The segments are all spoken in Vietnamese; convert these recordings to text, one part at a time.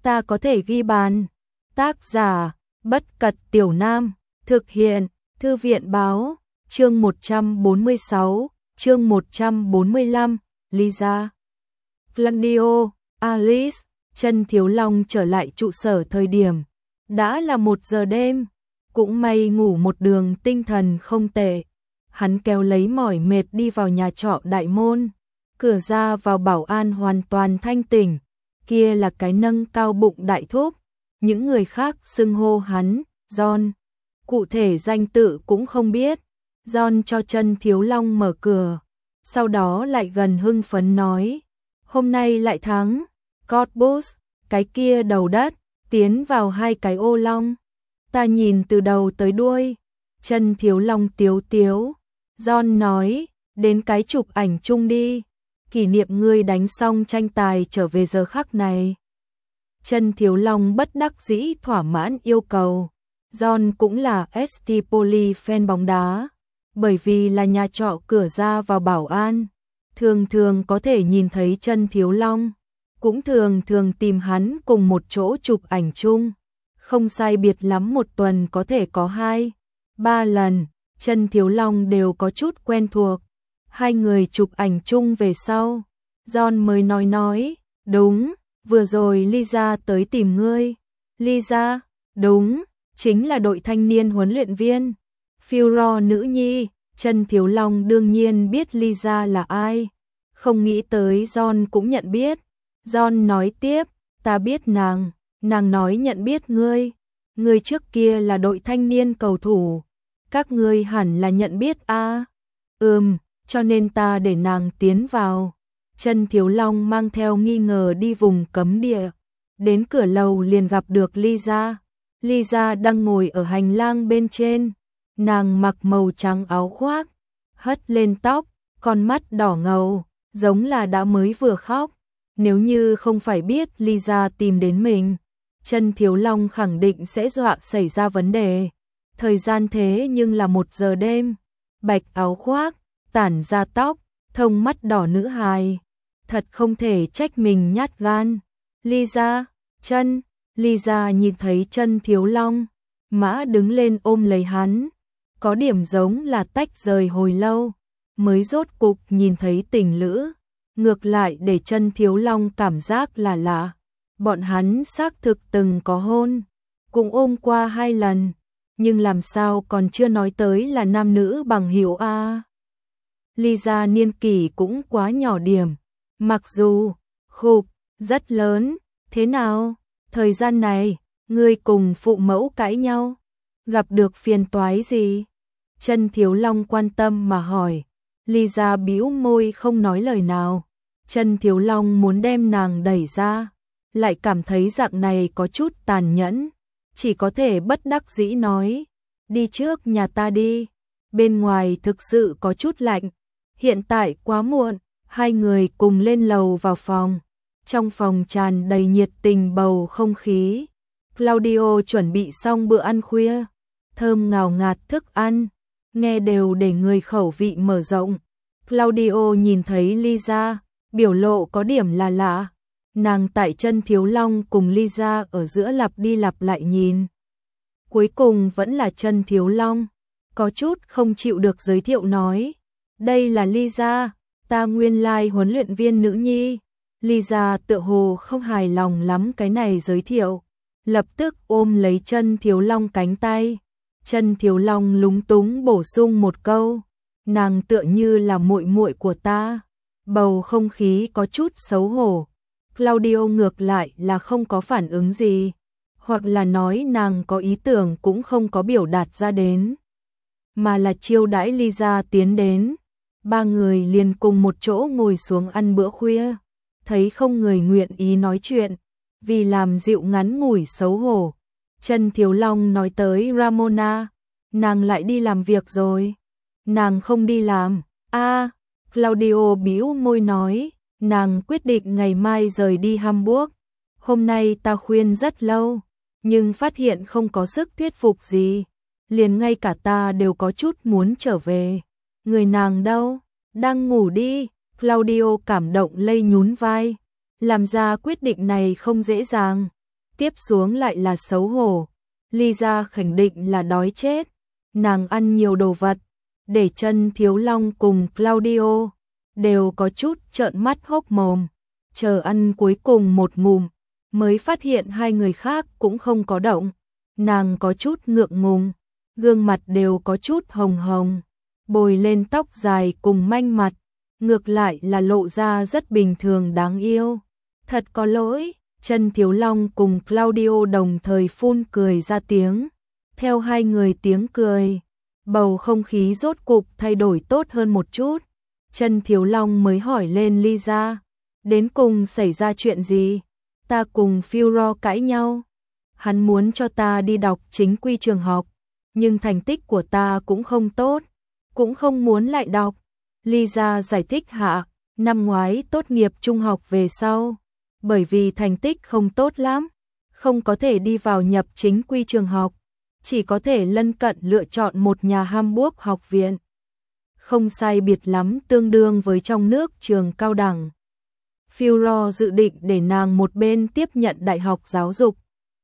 ta có thể ghi bàn. Tác giả, Bất Cật Tiểu Nam, thực hiện, Thư viện báo, chương 146, chương 145, Lisa. Flandio, Alice, Chân Thiếu Long trở lại trụ sở thời điểm. Đã là 1 giờ đêm, cũng may ngủ một đường tinh thần không tệ. Hắn kéo lấy mỏi mệt đi vào nhà trọ đại môn. Cửa ra vào bảo an hoàn toàn thanh tỉnh. Kia là cái nâng cao bụng đại thúc. Những người khác xưng hô hắn, John. Cụ thể danh tự cũng không biết. John cho Chân Thiếu Long mở cửa. Sau đó lại gần hưng phấn nói. Hôm nay lại thắng. Cottbus, cái kia đầu đất, tiến vào 2 cái ô long. Ta nhìn từ đầu tới đuôi. Chân Thiếu Long tiếu tiếu. John nói, đến cái chụp ảnh chung đi. Kỷ niệm ngươi đánh xong tranh tài trở về giờ khắc này. Chân Thiếu Long bất đắc dĩ thỏa mãn yêu cầu. John cũng là ST Poli fan bóng đá. Bởi vì là nhà trọ cửa ra vào bảo an. Thường thường có thể nhìn thấy Chân Thiếu Long. Cũng thường thường tìm hắn cùng một chỗ chụp ảnh chung. Không sai biệt lắm 1 tuần có thể có 2-3 lần. Chân Thiếu Long đều có chút quen thuộc. 2 người chụp ảnh chung về sau. John mới nói, đúng, vừa rồi Lisa tới tìm ngươi. Lisa, đúng, chính là đội thanh niên huấn luyện viên. Furor nữ nhi. Chân Thiếu Long đương nhiên biết Lisa là ai. Không nghĩ tới John cũng nhận biết. John nói tiếp, ta biết nàng nói nhận biết ngươi. Ngươi trước kia là đội thanh niên cầu thủ. Các ngươi hẳn là nhận biết a. Cho nên ta để nàng tiến vào. Chân Thiếu Long mang theo nghi ngờ đi vùng cấm địa. Đến cửa lầu liền gặp được Lisa. Lisa đang ngồi ở hành lang bên trên. Nàng mặc màu trắng áo khoác, hất lên tóc, con mắt đỏ ngầu, giống là đã mới vừa khóc. Nếu như không phải biết Lisa tìm đến mình, Chân Thiếu Long khẳng định sẽ dọa xảy ra vấn đề. Thời gian thế nhưng là 1 giờ đêm. Bạch áo khoác, tản ra tóc, thông mắt đỏ nữ hài. Thật không thể trách mình nhát gan. Lisa, Lisa nhìn thấy Chân Thiếu Long, mã đứng lên ôm lấy hắn. Có điểm giống là tách rời hồi lâu, mới rốt cục nhìn thấy tình lữ. Ngược lại để Chân Thiếu Long cảm giác là lạ. Bọn hắn xác thực từng có hôn, cũng ôm qua 2 lần, nhưng làm sao còn chưa nói tới là nam nữ bằng hữu a. Lisa niên kỷ cũng quá nhỏ điểm, mặc dù rất lớn. Thế nào, thời gian này ngươi cùng phụ mẫu cãi nhau, gặp được phiền toái gì? Chân Thiếu Long quan tâm mà hỏi. Lisa bĩu môi không nói lời nào. Chân Thiếu Long muốn đem nàng đẩy ra, lại cảm thấy dạng này có chút tàn nhẫn, chỉ có thể bất đắc dĩ nói, đi trước nhà ta đi, bên ngoài thực sự có chút lạnh, hiện tại quá muộn. 2 người cùng lên lầu vào phòng. Trong phòng tràn đầy nhiệt tình bầu không khí. Claudio chuẩn bị xong bữa ăn khuya, thơm ngào ngạt thức ăn, nghe đều để người khẩu vị mở rộng. Claudio nhìn thấy Lisa, biểu lộ có điểm là lạ. Nàng tại Chân Thiếu Long cùng Lisa ở giữa lặp đi lặp lại nhìn. Cuối cùng vẫn là Chân Thiếu Long, có chút không chịu được giới thiệu nói. Đây là Lisa, ta nguyên lai huấn luyện viên nữ nhi. Lisa tựa hồ không hài lòng lắm cái này giới thiệu. Lập tức ôm lấy Chân Thiếu Long cánh tay. Chân Thiếu Long lúng túng bổ sung một câu. Nàng tựa như là muội muội của ta. Bầu không khí có chút xấu hổ. Claudio ngược lại là không có phản ứng gì. Hoặc là nói nàng có ý tưởng cũng không có biểu đạt ra đến. Mà là chiêu đãi Lisa tiến đến. 3 người liền cùng một chỗ ngồi xuống ăn bữa khuya. Thấy không người nguyện ý nói chuyện. Vì làm dịu ngắn ngủi xấu hổ. Chân Thiếu Long nói tới Ramona. Nàng lại đi làm việc rồi. Nàng không đi làm. Claudio bĩu môi nói. Nàng quyết định ngày mai rời đi Hamburg. Hôm nay ta khuyên rất lâu, nhưng phát hiện không có sức thuyết phục gì. Liền ngay cả ta đều có chút muốn trở về. Người nàng đâu? Đang ngủ đi. Claudio cảm động lây nhún vai. Làm ra quyết định này không dễ dàng. tiếp xuống lại là xấu hổ. Lisa khẳng định là đói chết. Nàng ăn nhiều đồ vật, để Chân Thiếu Long cùng Claudio đều có chút trợn mắt hốc mồm. Chờ ăn cuối cùng một ngụm, mới phát hiện hai người khác cũng không có động. Nàng có chút ngượng ngùng, gương mặt đều có chút hồng hồng, bồi lên tóc dài cùng manh mặt, ngược lại là lộ ra rất bình thường đáng yêu. Thật có lỗi. Chân Thiếu Long cùng Claudio đồng thời phun cười ra tiếng. Theo hai người tiếng cười, bầu không khí rốt cục thay đổi tốt hơn một chút. Chân Thiếu Long mới hỏi lên Lisa, đến cùng xảy ra chuyện gì? Ta cùng Furo cãi nhau. Hắn muốn cho ta đi đọc chính quy trường học, nhưng thành tích của ta cũng không tốt, cũng không muốn lại đọc. Lisa giải thích hạ, năm ngoái tốt nghiệp trung học về sau, bởi vì thành tích không tốt lắm, không có thể đi vào nhập chính quy trường học, chỉ có thể lân cận lựa chọn một nhà Hamburg học viện. Không sai biệt lắm tương đương với trong nước trường cao đẳng. Furo dự định để nàng một bên tiếp nhận đại học giáo dục,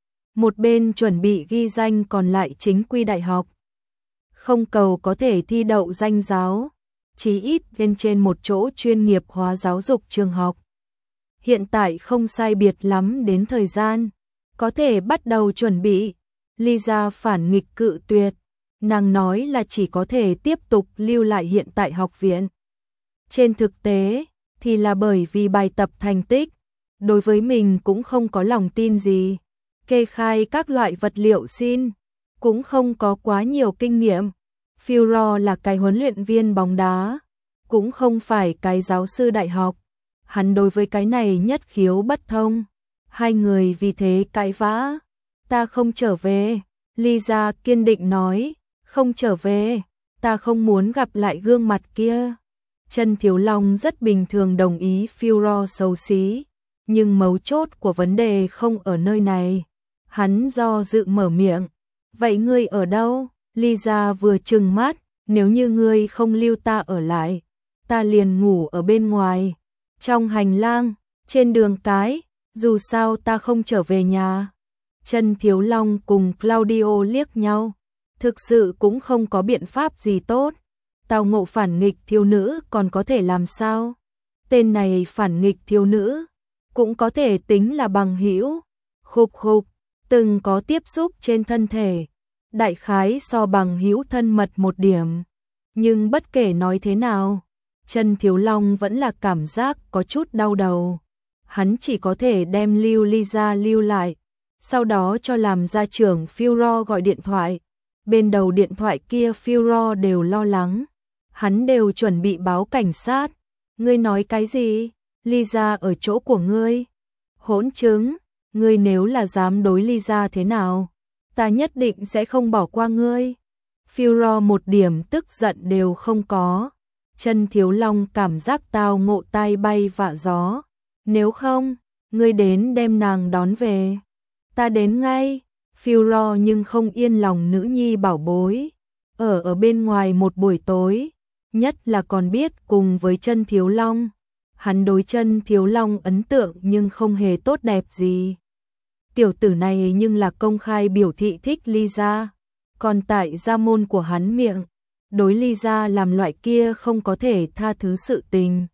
một bên chuẩn bị ghi danh còn lại chính quy đại học. Không cầu có thể thi đậu danh giáo, chí ít lên trên một chỗ chuyên nghiệp hóa giáo dục trường học. Hiện tại không sai biệt lắm đến thời gian, có thể bắt đầu chuẩn bị. Lisa phản nghịch cự tuyệt, nàng nói là chỉ có thể tiếp tục lưu lại hiện tại học viện. Trên thực tế, thì là bởi vì bài tập thành tích, đối với mình cũng không có lòng tin gì. Kê khai các loại vật liệu xin, cũng không có quá nhiều kinh nghiệm. Furo là cái huấn luyện viên bóng đá, cũng không phải cái giáo sư đại học. Hắn đối với cái này nhất khiếu bất thông. Hai người vì thế cãi vã. Ta không trở về. Lisa kiên định nói, không trở về, ta không muốn gặp lại gương mặt kia. Chân Thiếu Long rất bình thường đồng ý Furo xấu xí, nhưng mấu chốt của vấn đề không ở nơi này. Hắn do dự mở miệng, vậy ngươi ở đâu? Lisa vừa trừng mắt, nếu như ngươi không lưu ta ở lại, ta liền ngủ ở bên ngoài, trong hành lang, trên đường cái, dù sao ta không trở về nhà. Chân Thiếu Long cùng Claudio liếc nhau, thực sự cũng không có biện pháp gì tốt. Tào ngộ phản nghịch thiếu nữ còn có thể làm sao? Tên này phản nghịch thiếu nữ, cũng có thể tính là bằng hữu. Khục khục, từng có tiếp xúc trên thân thể, đại khái so bằng hữu thân mật một điểm. Nhưng bất kể nói thế nào, Chân Thiếu Long vẫn là cảm giác có chút đau đầu. Hắn chỉ có thể đem Lisa lưu lại, sau đó cho làm gia trưởng Furo gọi điện thoại. Bên đầu điện thoại kia Furo đều lo lắng, hắn đều chuẩn bị báo cảnh sát. Ngươi nói cái gì? Lisa ở chỗ của ngươi. Hỗn chứng, ngươi nếu là dám đối Lisa thế nào, ta nhất định sẽ không bỏ qua ngươi. Furo một điểm tức giận đều không có. Chân Thiếu Long cảm giác tao ngộ tai bay vạ gió. Nếu không, ngươi đến đem nàng đón về. Ta đến ngay. Furo nhưng không yên lòng nữ nhi bảo bối. Ở bên ngoài một buổi tối, nhất là còn biết cùng với Chân Thiếu Long. Hắn đối Chân Thiếu Long ấn tượng nhưng không hề tốt đẹp gì. Tiểu tử này nhưng là công khai biểu thị thích Lisa, còn tại gia môn của hắn miệng, đối Lisa làm loại kia không có thể tha thứ sự tình.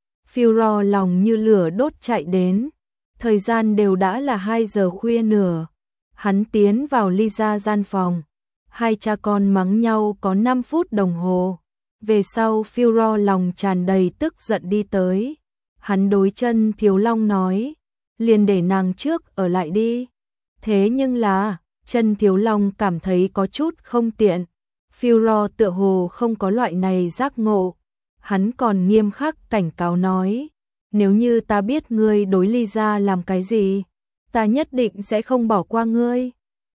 Furo lòng như lửa đốt chạy đến, thời gian đều đã là 2 giờ khuya nửa. Hắn tiến vào Lisa gian phòng, hai cha con mắng nhau có 5 phút đồng hồ. Về sau Furo lòng tràn đầy tức giận đi tới. Hắn đối Chân Thiếu Long nói, liền để nàng trước ở lại đi. Thế nhưng là, Chân Thiếu Long cảm thấy có chút không tiện. Furo tựa hồ không có loại này giác ngộ. Hắn còn nghiêm khắc cảnh cáo nói, nếu như ta biết ngươi đối Lisa làm cái gì, ta nhất định sẽ không bỏ qua ngươi.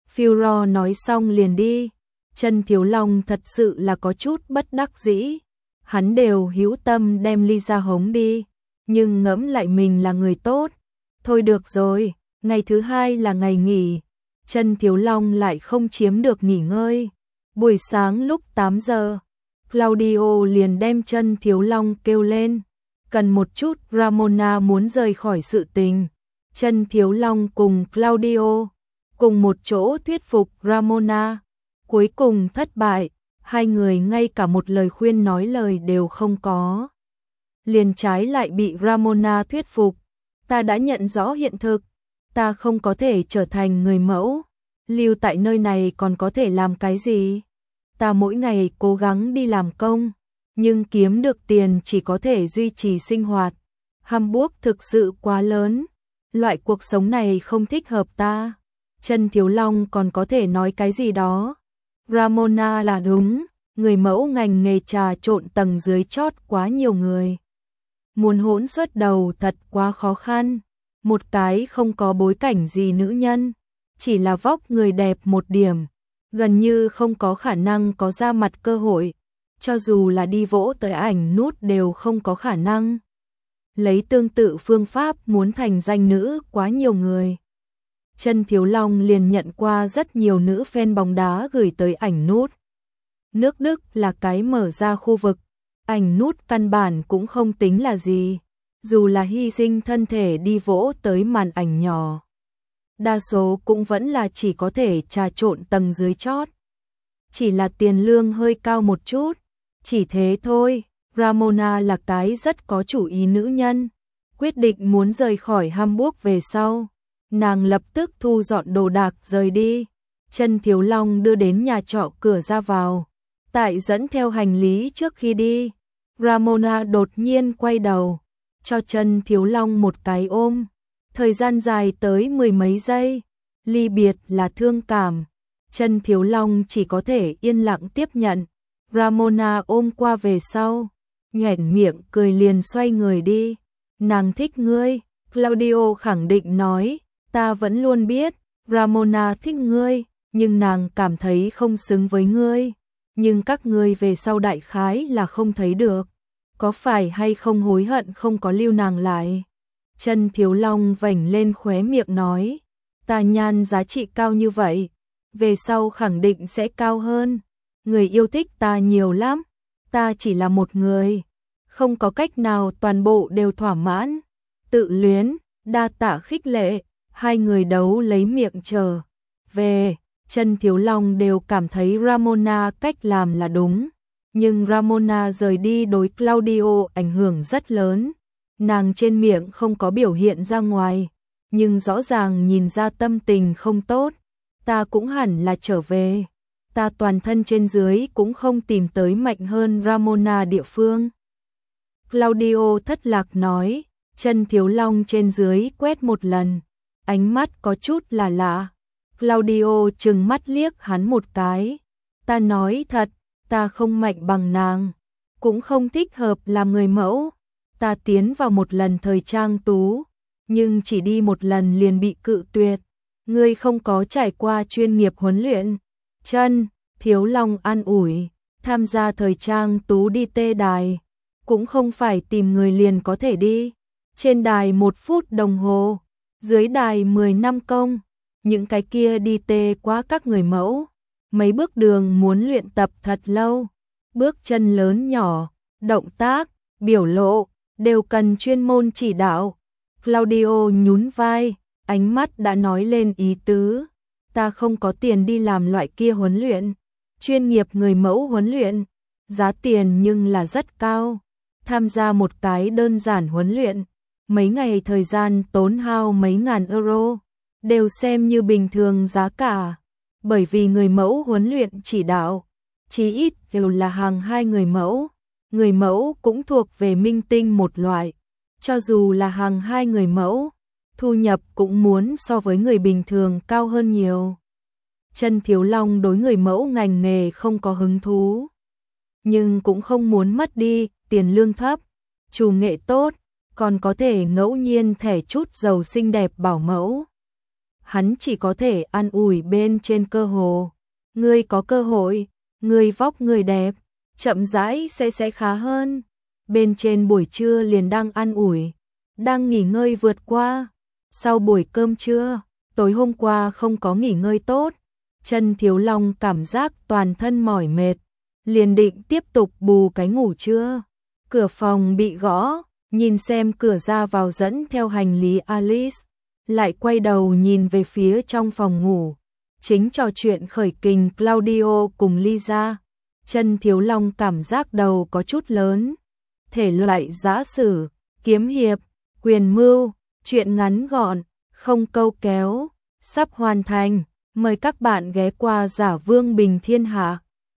Furo nói xong liền đi. Chân Thiếu Long thật sự là có chút bất đắc dĩ. Hắn đều hữu tâm đem Lisa hống đi, nhưng ngẫm lại mình là người tốt. Thôi được rồi, ngày thứ 2 là ngày nghỉ. Chân Thiếu Long lại không chiếm được nghỉ ngơi. Buổi sáng lúc 8 giờ, Claudio liền đem Chân Thiếu Long kêu lên. Cần một chút, Ramona muốn rời khỏi sự tình. Chân Thiếu Long cùng Claudio cùng một chỗ thuyết phục Ramona. Cuối cùng thất bại, hai người ngay cả một lời khuyên nói lời đều không có. Liền trái lại bị Ramona thuyết phục. Ta đã nhận rõ hiện thực, ta không có thể trở thành người mẫu, lưu tại nơi này còn có thể làm cái gì? Ta mỗi ngày cố gắng đi làm công, nhưng kiếm được tiền chỉ có thể duy trì sinh hoạt. Hamburg thực sự quá lớn, loại cuộc sống này không thích hợp ta. Chân Thiếu Long còn có thể nói cái gì đó. Ramona là đúng, người mẫu ngành nghề trà trộn tầng dưới chót quá nhiều người. Muốn hỗn xuất đầu thật quá khó khăn. Một cái không có bối cảnh gì nữ nhân, chỉ là vóc người đẹp một điểm, gần như không có khả năng có ra mặt cơ hội, cho dù là đi vỗ tới ảnh nút đều không có khả năng. Lấy tương tự phương pháp muốn thành danh nữ quá nhiều người. Chân Thiếu Long liền nhận qua rất nhiều nữ fan bóng đá gửi tới ảnh nút. Nước Đức là cái mở ra khu vực, ảnh nút căn bản cũng không tính là gì, dù là hy sinh thân thể đi vỗ tới màn ảnh nhỏ. Đa số cũng vẫn là chỉ có thể trà trộn tầng dưới chót. Chỉ là tiền lương hơi cao một chút, chỉ thế thôi. Ramona là cái rất có chủ ý nữ nhân, quyết định muốn rời khỏi Hamburg về sau. Nàng lập tức thu dọn đồ đạc rời đi. Chân Thiếu Long đưa đến nhà trọ cửa ra vào, tại dẫn theo hành lý trước khi đi. Ramona đột nhiên quay đầu, cho Chân Thiếu Long một cái ôm. Thời gian dài tới mười mấy giây, ly biệt là thương cảm. Chân Thiếu Long chỉ có thể yên lặng tiếp nhận. Ramona ôm qua về sau, nhoẻn miệng cười liền xoay người đi. Nàng thích ngươi, Claudio khẳng định nói. Ta vẫn luôn biết, Ramona thích ngươi, nhưng nàng cảm thấy không xứng với ngươi. Nhưng các ngươi về sau đại khái là không thấy được. Có phải hay không hối hận không có lưu nàng lại? Chân Thiếu Long vểnh lên khóe miệng nói. Ta nhan giá trị cao như vậy, về sau khẳng định sẽ cao hơn. Người yêu thích ta nhiều lắm, ta chỉ là một người, không có cách nào toàn bộ đều thỏa mãn. Tự luyến, đa tạ khích lệ. Hai người đấu lấy miệng trở về. Chân Thiếu Long đều cảm thấy Ramona cách làm là đúng, nhưng Ramona rời đi đối Claudio ảnh hưởng rất lớn. Nàng trên miệng không có biểu hiện ra ngoài, nhưng rõ ràng nhìn ra tâm tình không tốt. Ta cũng hẳn là trở về. Ta toàn thân trên dưới cũng không tìm tới mạnh hơn Ramona địa phương. Claudio thất lạc nói. Chân Thiếu Long trên dưới quét một lần, ánh mắt có chút là lạ. Claudio trừng mắt liếc hắn một cái. Ta nói thật, ta không mạnh bằng nàng, cũng không thích hợp làm người mẫu. Ta tiến vào một lần thời trang tú, nhưng chỉ đi một lần liền bị cự tuyệt. Ngươi không có trải qua chuyên nghiệp huấn luyện. Chân Thiếu Long an ủi, tham gia thời trang tú đi tê đài, cũng không phải tìm người liền có thể đi. Trên đài 1 phút đồng hồ, dưới đài 10 năm công. Những cái kia đi tê quá các người mẫu. Mấy bước đường muốn luyện tập thật lâu. Bước chân lớn nhỏ, động tác, biểu lộ, đều cần chuyên môn chỉ đạo. Claudio nhún vai, ánh mắt đã nói lên ý tứ. Ta không có tiền đi làm loại kia huấn luyện. Chuyên nghiệp người mẫu huấn luyện, giá tiền nhưng là rất cao. Tham gia một cái đơn giản huấn luyện, mấy ngày thời gian tốn hao mấy ngàn euro, đều xem như bình thường giá cả. Bởi vì người mẫu huấn luyện chỉ đạo, chí ít đều là hàng 2 người mẫu. Người mẫu cũng thuộc về minh tinh một loại. Cho dù là hàng 2 người mẫu, thu nhập cũng muốn so với người bình thường cao hơn nhiều. Chân Thiếu Long đối người mẫu ngành nghề không có hứng thú, nhưng cũng không muốn mất đi, tiền lương thấp, chủ nghệ tốt, còn có thể ngẫu nhiên thẻ chút giàu xinh đẹp bảo mẫu. Hắn chỉ có thể an ủi bên trên cơ hồ. Ngươi có cơ hội, ngươi vóc người đẹp, chậm rãi sẽ khá hơn. Bên trên buổi trưa liền đang an ủi, đang nghỉ ngơi vượt qua. Sau buổi cơm trưa, tối hôm qua không có nghỉ ngơi tốt. Chân Thiếu Long cảm giác toàn thân mỏi mệt, liền định tiếp tục bù cái ngủ trưa. Cửa phòng bị gõ, nhìn xem cửa ra vào dẫn theo hành lý Alice, lại quay đầu nhìn về phía trong phòng ngủ, chính trò chuyện khởi kình Claudio cùng Lisa. Chân Thiếu Long cảm giác đầu có chút lớn, thể loại giã sử, kiếm hiệp, quyền mưu, truyện ngắn gọn, không câu kéo, sắp hoàn thành. Mời các bạn ghé qua Giả Vương Bình Thiên Hạ.